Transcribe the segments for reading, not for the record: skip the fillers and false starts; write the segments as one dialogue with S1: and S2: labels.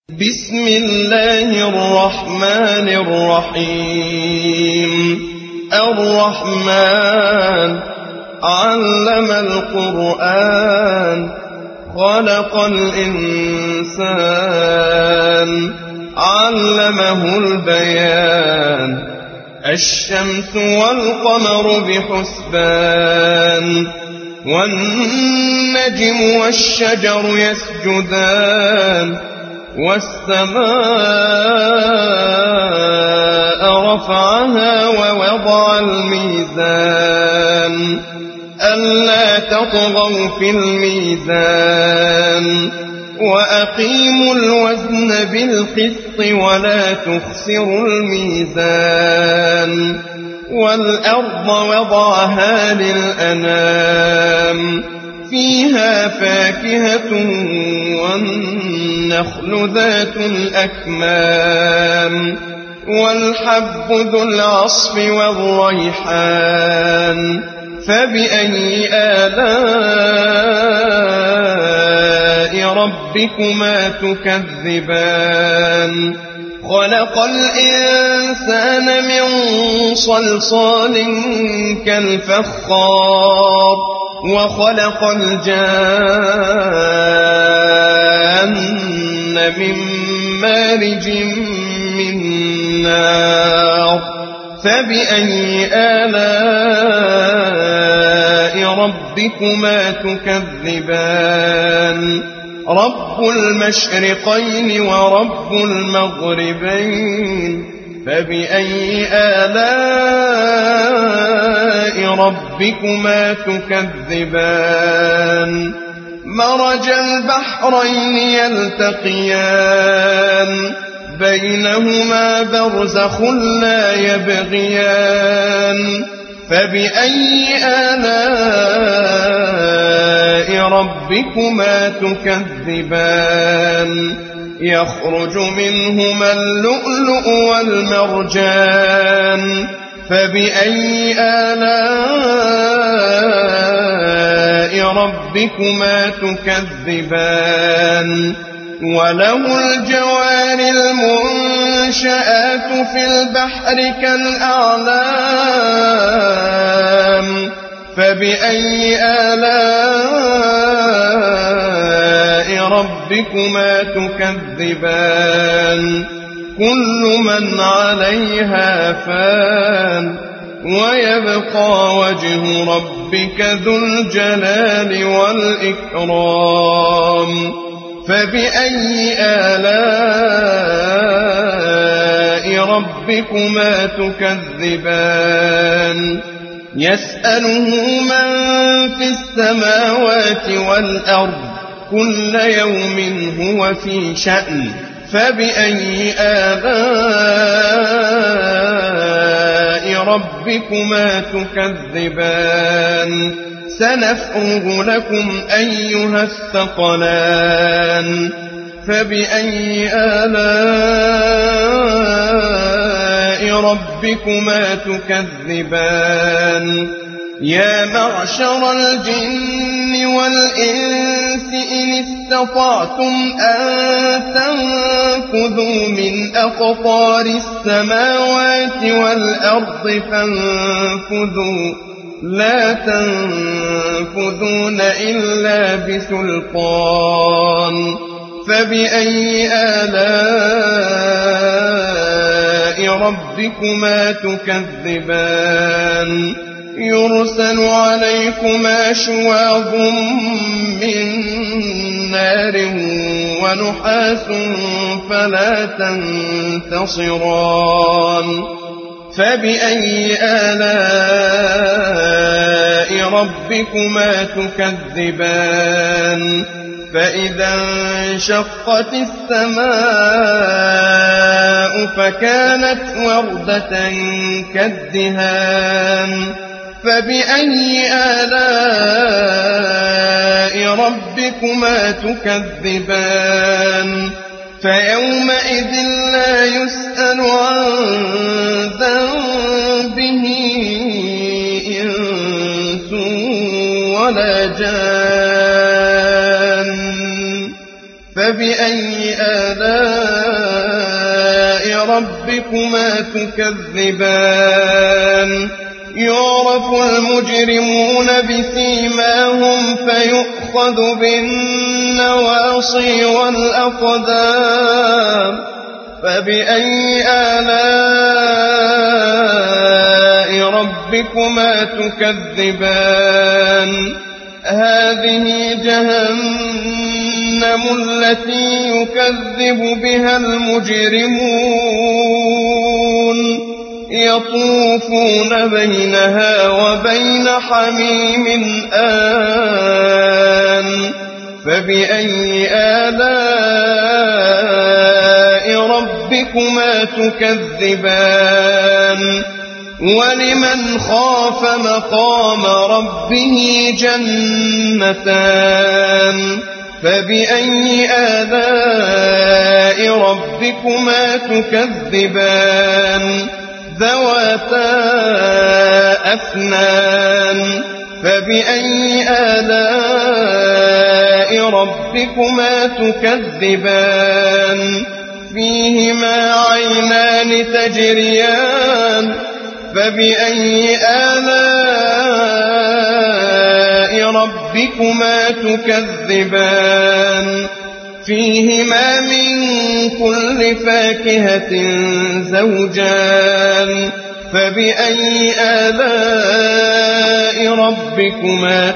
S1: بسم الله الرحمن الرحيم. الرحمن علم القرآن خلق الإنسان علمه البيان. الشمس والقمر بحسبان والنجم والشجر يسجدان والسماء رفعها ووضع الميزان ألا تطغوا في الميزان وأقيموا الوزن بالقسط ولا تخسروا الميزان. والأرض وضعها للأنام فيها فاكهة والنخل ذات الأكمام والحب ذو العصف والريحان. فبأي آلاء ربكما تكذبان؟ خلق الإنسان من صلصال كالفخار وخلق الجان من مارج من نار. فبأي آلاء ربكما تكذبان؟ رب المشرقين ورب المغربين. فبأي آلاء ربكما تكذبان؟ مرج البحرين يلتقيان بينهما برزخ لا يبغيان. فبأي آلاء ربكما تكذبان؟ يخرج منهما اللؤلؤ والمرجان. فبأي آلاء ربكما تكذبان؟ وله الجوار المنشآت في البحر كالأعلام. فبأي آلاء ربكما تكذبان؟ كل من عليها فان ويبقى وجه ربك ذو الجلال والإكرام. فبأي آلاء ربكما تكذبان؟ يسأله من في السماوات والأرض كل يوم هو في شأن. فبأي آلاء ربكما تكذبان؟ سنفرغ لكم أيها الثقلان. فبأي آلاء ربكما تكذبان؟ يا معشر الجن والإنس إن استطعتم أن تنفذوا من أقطار السماوات والأرض فانفذوا لا تنفذون إلا بسلطان. فبأي آلاء ربكما تكذبان؟ يرسل عليكما شواظ من نار ونحاس فلا تنتصران. فبأي آلاء ربكما تكذبان؟ فإذا انشقت السماء فكانت وردة كالدهان. فبأي آلاء ربكما تكذبان؟ فيومئذ لا يسأل عن ذنبه إنس ولا جان. فبأي آلاء ربكما تكذبان يعرف المجرمون بسيماهم فيؤخذ بالنواصي والأقدام فبأي آلاء ربكما تكذبان هذه جهنم التي يكذب بها المجرمون يطوفون بينها وبين حميم آن فبأي آلاء ربكما تكذبان ولمن خاف مقام ربه جنتان فبأي آلاء ربكما تكذبان ذواتا أفنان فبأي آلاء ربكما تكذبان فيهما عينان تجريان فبأي آلاء ربكما تكذبان فيهما من كل فاكهة زوجان فبأي آلاء ربكما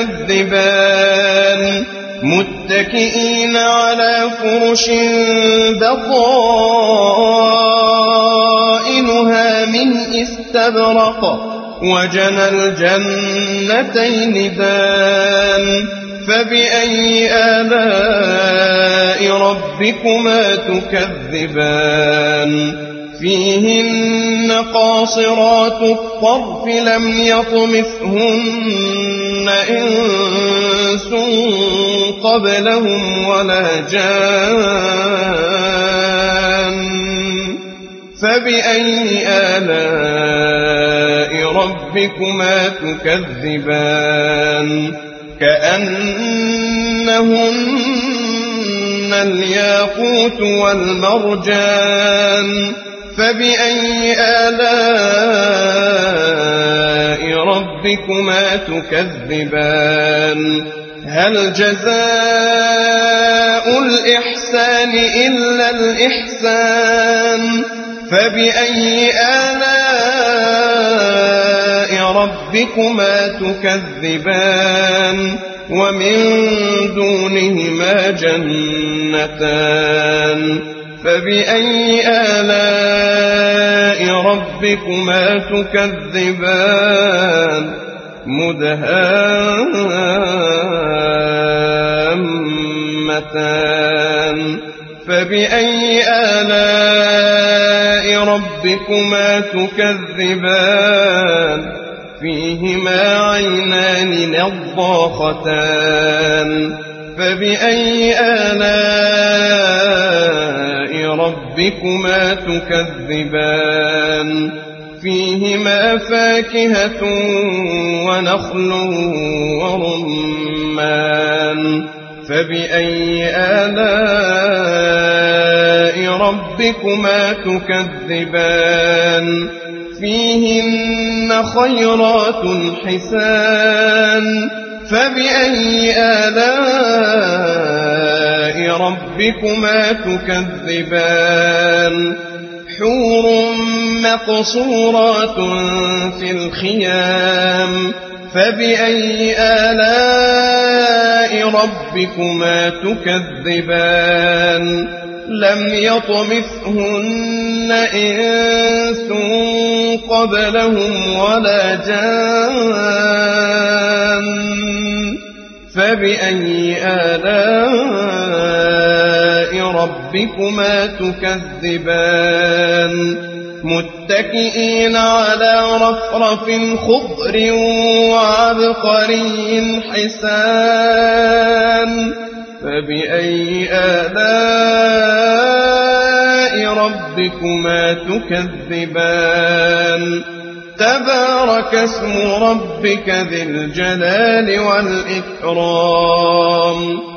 S1: تكذبان متكئين على فرش بطائنها من استبرق وجنى الجنتين دان فبأي آلاء ربكما تكذبان فيهن قاصرات الطرف لم يطمثهن إنس قبلهم ولا جان فبأي آلاء ربكما تكذبان كأنهن الياقوت والمرجان فبأي آلاء ربكما تكذبان هل جزاء الإحسان إلا الإحسان فبأي آلاء ربكما تكذبان ومن دونهما جنتان فبأي آلاء ربكما تكذبان مدهامتان فبأي آلاء ربكما تكذبان فيهما عينان نضاختان فبأي آلاء ربكما تكذبان فيهما فاكهة ونخل ورمان فبأي آلاء ربكما تكذبان فيهن خيرات حسان فبأي آلاء ربكما تكذبان حور مقصورات في الخيام فبأي آلاء ربكما تكذبان لم يطمثهن إنس قبلهم ولا جان فبأي آلاء ربكما تكذبان متكئين على رفرف خضر وعبقري حسان فبأي آلاء ربكما تكذبان تبارك اسم ربك ذي الجلال والإكرام